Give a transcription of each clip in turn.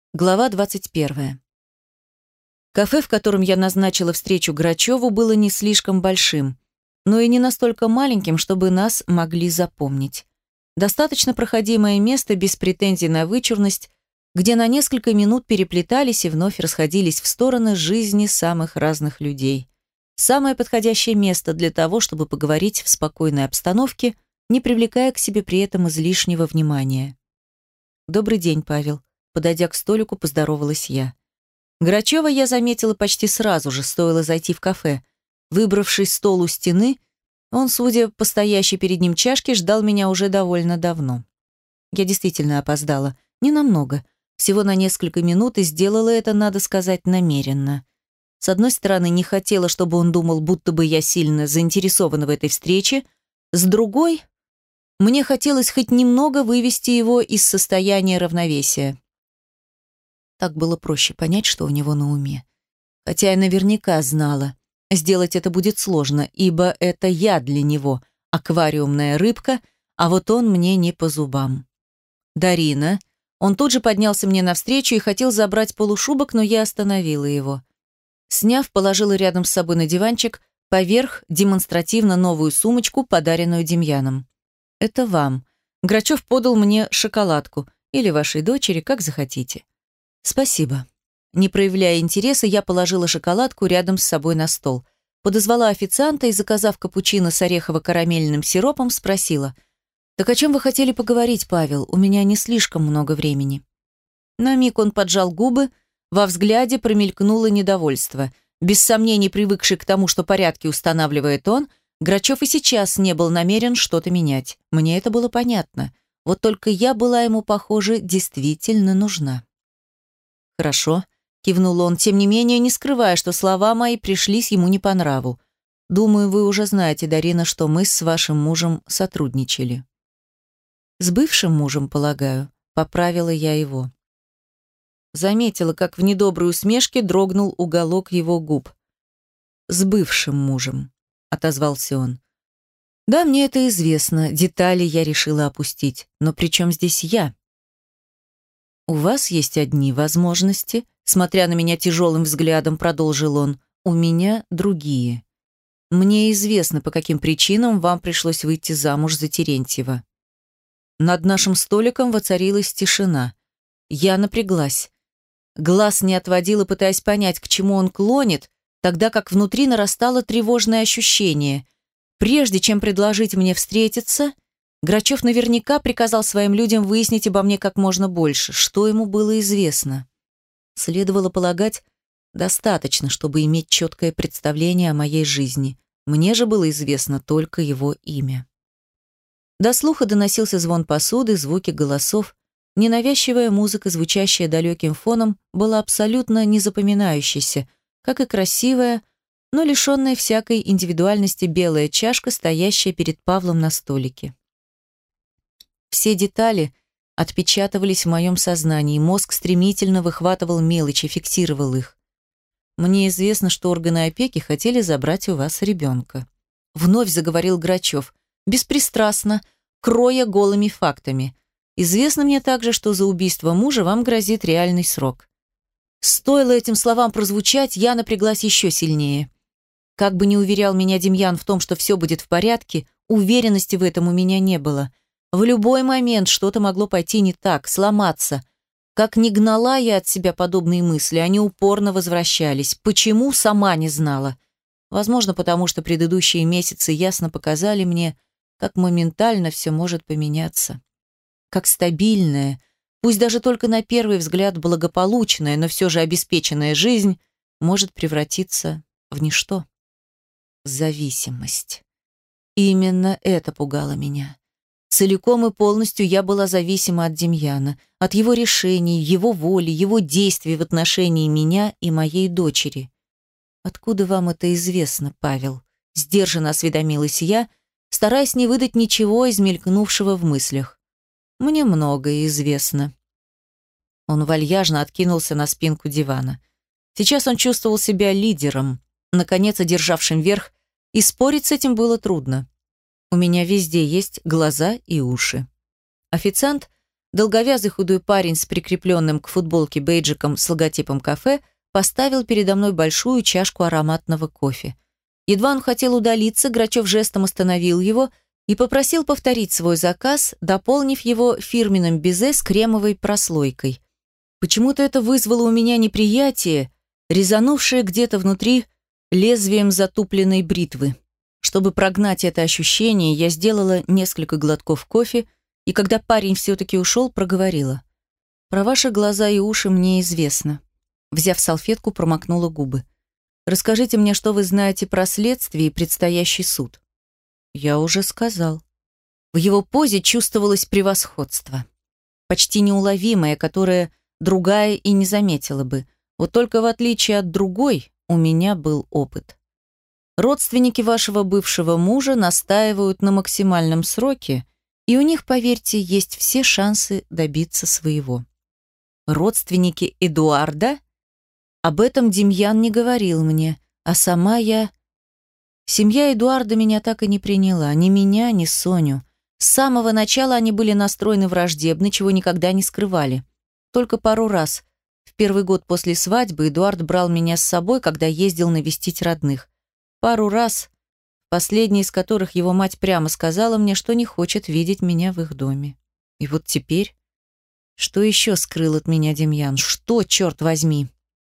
Глава 21. Кафе, в котором я назначила встречу Грачеву, было не слишком большим, но и не настолько маленьким, чтобы нас могли запомнить. Достаточно проходимое место без претензий на вычурность, где на несколько минут переплетались и вновь расходились в стороны жизни самых разных людей. Самое подходящее место для того, чтобы поговорить в спокойной обстановке, не привлекая к себе при этом излишнего внимания. «Добрый день, Павел». Подойдя к столику, поздоровалась я. Грачева я заметила почти сразу же, стоило зайти в кафе. Выбравшись стол у стены, он, судя по стоящей перед ним чашке, ждал меня уже довольно давно. Я действительно опоздала. Ненамного. Всего на несколько минут, и сделала это, надо сказать, намеренно. С одной стороны, не хотела, чтобы он думал, будто бы я сильно заинтересована в этой встрече. С другой, мне хотелось хоть немного вывести его из состояния равновесия. Так было проще понять, что у него на уме. Хотя я наверняка знала, сделать это будет сложно, ибо это я для него, аквариумная рыбка, а вот он мне не по зубам. «Дарина». Он тут же поднялся мне навстречу и хотел забрать полушубок, но я остановила его. Сняв, положила рядом с собой на диванчик, поверх демонстративно новую сумочку, подаренную Демьяном. «Это вам». Грачев подал мне шоколадку. Или вашей дочери, как захотите. «Спасибо». Не проявляя интереса, я положила шоколадку рядом с собой на стол. Подозвала официанта и, заказав капучино с орехово-карамельным сиропом, спросила: «Так о чем вы хотели поговорить, Павел? У меня не слишком много времени». На миг он поджал губы, во взгляде промелькнуло недовольство. Без сомнений, привыкший к тому, что порядки устанавливает он, Грачев и сейчас не был намерен что-то менять. Мне это было понятно. Вот только я была ему, похоже, действительно нужна. «Хорошо», — кивнул он, тем не менее, не скрывая, что слова мои пришлись ему не по нраву. «Думаю, вы уже знаете, Дарина, что мы с вашим мужем сотрудничали». «С бывшим мужем, полагаю», — поправила я его. Заметила, как в недоброй усмешке дрогнул уголок его губ. «С бывшим мужем», — отозвался он. «Да, мне это известно, детали я решила опустить. Но при чем здесь я?» «У вас есть одни возможности», — смотря на меня тяжелым взглядом, продолжил он. «У меня другие. Мне известно, по каким причинам вам пришлось выйти замуж за Терентьева». Над нашим столиком воцарилась тишина. Я напряглась. Глаз не отводила, пытаясь понять, к чему он клонит, тогда как внутри нарастало тревожное ощущение. Прежде чем предложить мне встретиться, Грачев наверняка приказал своим людям выяснить обо мне как можно больше, что ему было известно. Следовало полагать, достаточно, чтобы иметь четкое представление о моей жизни. Мне же было известно только его имя. До слуха доносился звон посуды, звуки голосов. Ненавязчивая музыка, звучащая далеким фоном, была абсолютно незапоминающейся, как и красивая, но лишенная всякой индивидуальности белая чашка, стоящая перед Павлом на столике. Все детали отпечатывались в моем сознании, мозг стремительно выхватывал мелочи, фиксировал их. «Мне известно, что органы опеки хотели забрать у вас ребенка». Вновь заговорил Грачев, беспристрастно, кроя голыми фактами. «Известно мне также, что за убийство мужа вам грозит реальный срок». Стоило этим словам прозвучать, я напряглась еще сильнее. Как бы ни уверял меня Демьян в том, что все будет в порядке, уверенности в этом у меня не было. В любой момент что-то могло пойти не так, сломаться. Как ни гнала я от себя подобные мысли, они упорно возвращались. Почему, сама не знала. Возможно, потому что предыдущие месяцы ясно показали мне, как моментально все может поменяться. Как стабильная, пусть даже только на первый взгляд благополучная, но все же обеспеченная жизнь может превратиться в ничто. Зависимость. Именно это пугало меня. Целиком и полностью я была зависима от Демьяна, от его решений, его воли, его действий в отношении меня и моей дочери. «Откуда вам это известно, Павел?» — сдержанно осведомилась я, стараясь не выдать ничего из мелькнувшего в мыслях. «Мне многое известно». Он вальяжно откинулся на спинку дивана. Сейчас он чувствовал себя лидером, наконец одержавшим верх, и спорить с этим было трудно. У меня везде есть глаза и уши. Официант Долговязый худой парень с прикрепленным к футболке бейджиком с логотипом кафе поставил передо мной большую чашку ароматного кофе. Едва он хотел удалиться, Грачев жестом остановил его и попросил повторить свой заказ, дополнив его фирменным безе с кремовой прослойкой. Почему-то это вызвало у меня неприятие, резанувшее где-то внутри лезвием затупленной бритвы. Чтобы прогнать это ощущение, я сделала несколько глотков кофе, и когда парень все-таки ушел, проговорила. «Про ваши глаза и уши мне известно». Взяв салфетку, промокнула губы. «Расскажите мне, что вы знаете про следствие и предстоящий суд». «Я уже сказал». В его позе чувствовалось превосходство. Почти неуловимое, которое другая и не заметила бы. Вот только в отличие от другой, у меня был опыт. Родственники вашего бывшего мужа настаивают на максимальном сроке, и у них, поверьте, есть все шансы добиться своего. Родственники Эдуарда? Об этом Демьян не говорил мне, а сама я... Семья Эдуарда меня так и не приняла, ни меня, ни Соню. С самого начала они были настроены враждебно, чего никогда не скрывали. Только пару раз. В первый год после свадьбы Эдуард брал меня с собой, когда ездил навестить родных. Пару раз, последний из которых его мать прямо сказала мне, что не хочет видеть меня в их доме. И вот теперь... Что еще скрыл от меня Демьян? Что, черт возьми?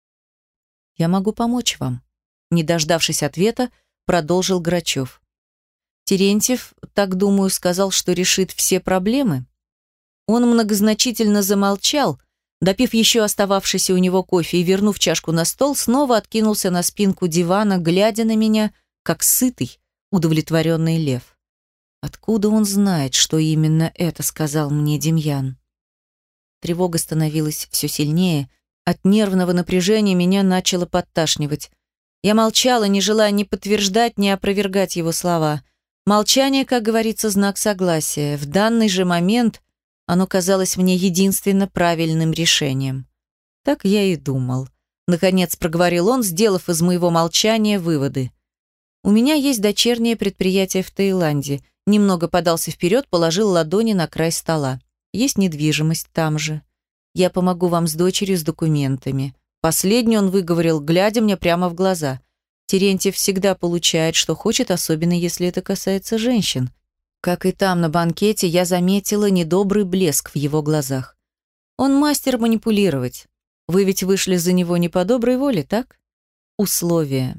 Я могу помочь вам. Не дождавшись ответа, продолжил Грачев. Терентьев, так думаю, сказал, что решит все проблемы. Он многозначительно замолчал, допив еще остававшийся у него кофе и вернув чашку на стол, снова откинулся на спинку дивана, глядя на меня, как сытый, удовлетворенный лев. Откуда он знает, что именно это сказал мне Демьян? Тревога становилась все сильнее, от нервного напряжения меня начало подташнивать. Я молчала, не желая ни подтверждать, ни опровергать его слова. Молчание, как говорится, знак согласия. В данный же момент оно казалось мне единственно правильным решением. Так я и думал. Наконец проговорил он, сделав из моего молчания выводы. У меня есть дочернее предприятие в Таиланде. Немного подался вперед, положил ладони на край стола. Есть недвижимость там же. Я помогу вам с дочерью с документами. Последний он выговорил, глядя мне прямо в глаза. Терентьев всегда получает, что хочет, особенно если это касается женщин. Как и там на банкете, я заметила недобрый блеск в его глазах. Он мастер манипулировать. Вы ведь вышли за него не по доброй воле, так? Условия.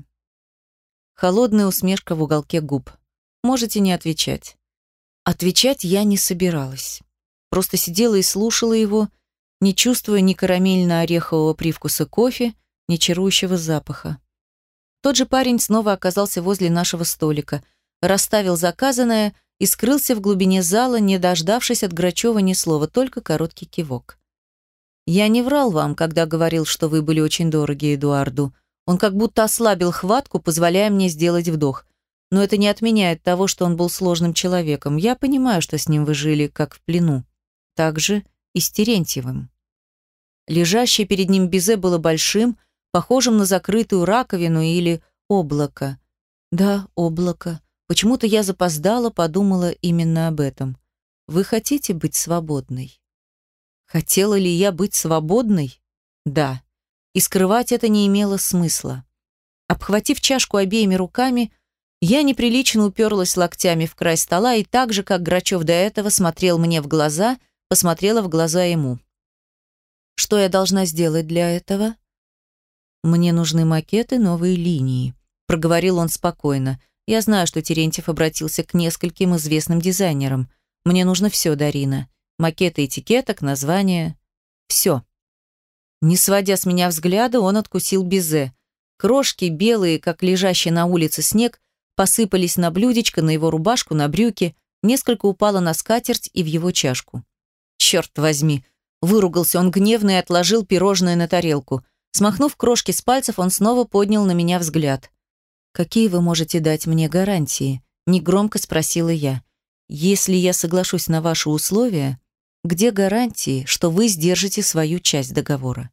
Холодная усмешка в уголке губ. Можете не отвечать. Отвечать я не собиралась. Просто сидела и слушала его, не чувствуя ни карамельно-орехового привкуса кофе, ни чарующего запаха. Тот же парень снова оказался возле нашего столика, расставил заказанное и скрылся в глубине зала, не дождавшись от Грачева ни слова, только короткий кивок. «Я не врал вам, когда говорил, что вы были очень дороги Эдуарду. Он как будто ослабил хватку, позволяя мне сделать вдох. Но это не отменяет того, что он был сложным человеком. Я понимаю, что с ним вы жили, как в плену. Так же и с Терентьевым». Лежащее перед ним безе было большим, похожим на закрытую раковину или облако. Да, облако. Почему-то я запоздала, подумала именно об этом. Вы хотите быть свободной? Хотела ли я быть свободной? Да. И скрывать это не имело смысла. Обхватив чашку обеими руками, я неприлично уперлась локтями в край стола и так же, как Грачев до этого смотрел мне в глаза, посмотрела в глаза ему. Что я должна сделать для этого? Мне нужны макеты, новые линии, проговорил он спокойно. Я знаю, что Терентьев обратился к нескольким известным дизайнерам. Мне нужно все, Дарина. Макеты этикеток, названия. Все. Не сводя с меня взгляда, он откусил безе. Крошки, белые, как лежащий на улице снег, посыпались на блюдечко, на его рубашку, на брюки, несколько упало на скатерть и в его чашку. Черт возьми! Выругался он гневно и отложил пирожное на тарелку. Смахнув крошки с пальцев, он снова поднял на меня взгляд. «Какие вы можете дать мне гарантии?» – негромко спросила я. «Если я соглашусь на ваши условия, где гарантии, что вы сдержите свою часть договора?»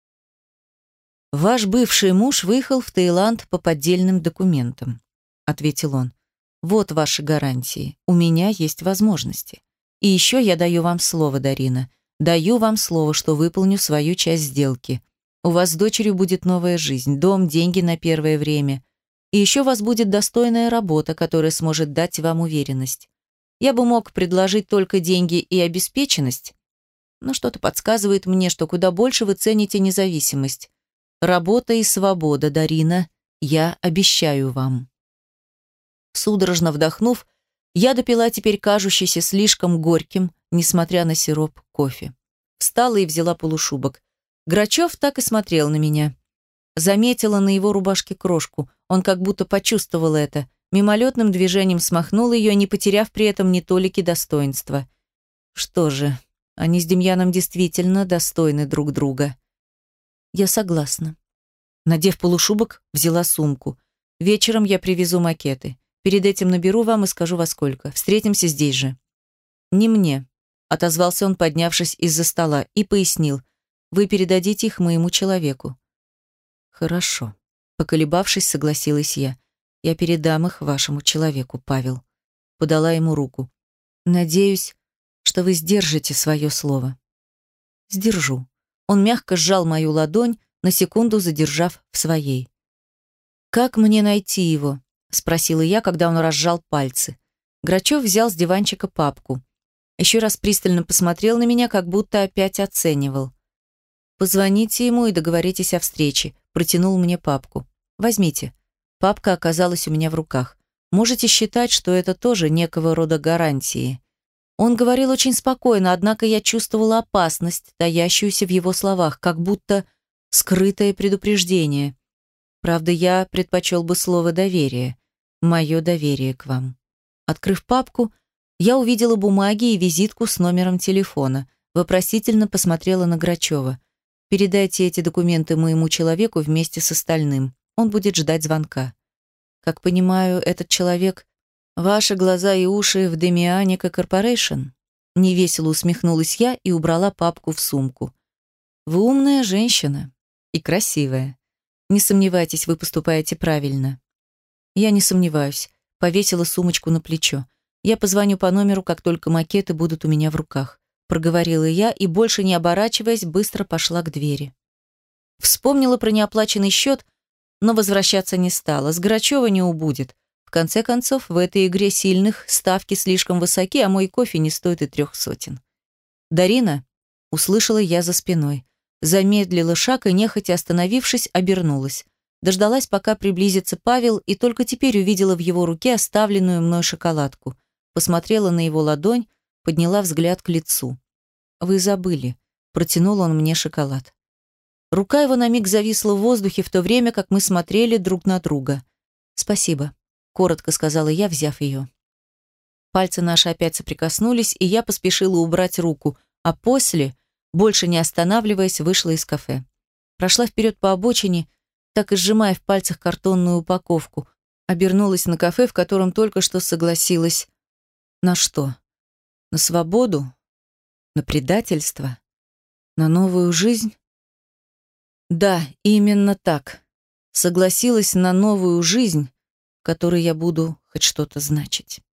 «Ваш бывший муж выехал в Таиланд по поддельным документам», – ответил он. «Вот ваши гарантии. У меня есть возможности. И еще я даю вам слово, Дарина. Даю вам слово, что выполню свою часть сделки. У вас с дочерью будет новая жизнь, дом, деньги на первое время. И еще у вас будет достойная работа, которая сможет дать вам уверенность. Я бы мог предложить только деньги и обеспеченность, но что-то подсказывает мне, что куда больше вы цените независимость. Работа и свобода, Дарина, я обещаю вам. Судорожно вдохнув, я допила теперь кажущийся слишком горьким, несмотря на сироп, кофе. Встала и взяла полушубок. Грачев так и смотрел на меня. Заметила на его рубашке крошку. Он как будто почувствовал это. Мимолетным движением смахнул ее, не потеряв при этом ни толики достоинства. Что же, они с Демьяном действительно достойны друг друга. Я согласна. Надев полушубок, взяла сумку. Вечером я привезу макеты. Перед этим наберу вам и скажу во сколько. Встретимся здесь же. Не мне, отозвался он, поднявшись из-за стола, и пояснил. Вы передадите их моему человеку. Хорошо. Поколебавшись, согласилась я. Я передам их вашему человеку, Павел. Подала ему руку. Надеюсь, что вы сдержите свое слово. Сдержу. Он мягко сжал мою ладонь, на секунду задержав в своей. «Как мне найти его?» — спросила я, когда он разжал пальцы. Грачев взял с диванчика папку. Еще раз пристально посмотрел на меня, как будто опять оценивал. «Позвоните ему и договоритесь о встрече», — протянул мне папку. «Возьмите». Папка оказалась у меня в руках. Можете считать, что это тоже некого рода гарантии. Он говорил очень спокойно, однако я чувствовала опасность, таящуюся в его словах, как будто скрытое предупреждение. Правда, я предпочел бы слово «доверие». Мое доверие к вам. Открыв папку, я увидела бумаги и визитку с номером телефона. Вопросительно посмотрела на Грачева. «Передайте эти документы моему человеку вместе с остальным. Он будет ждать звонка. Как понимаю, этот человек — ваши глаза и уши в Демианика Корпорейшн?» Невесело усмехнулась я и убрала папку в сумку. «Вы умная женщина и красивая. Не сомневайтесь, вы поступаете правильно». «Я не сомневаюсь», — повесила сумочку на плечо. «Я позвоню по номеру, как только макеты будут у меня в руках», — проговорила я и, больше не оборачиваясь, быстро пошла к двери. Вспомнила про неоплаченный счет, но возвращаться не стала. С Грачева не убудет. В конце концов, в этой игре сильных ставки слишком высоки, а мой кофе не стоит и 300. «Дарина?» — услышала я за спиной. Замедлила шаг и, нехотя остановившись, обернулась. Дождалась, пока приблизится Павел, и только теперь увидела в его руке оставленную мной шоколадку. Посмотрела на его ладонь, подняла взгляд к лицу. «Вы забыли», — протянул он мне шоколад. Рука его на миг зависла в воздухе, в то время как мы смотрели друг на друга. «Спасибо», — коротко сказала я, взяв ее. Пальцы наши опять соприкоснулись, и я поспешила убрать руку, а после, больше не останавливаясь, вышла из кафе. Прошла вперед по обочине, так и сжимая в пальцах картонную упаковку, обернулась на кафе, в котором только что согласилась. На что? На свободу? На предательство? На новую жизнь? Да, именно так. Согласилась на новую жизнь, в которой я буду хоть что-то значить.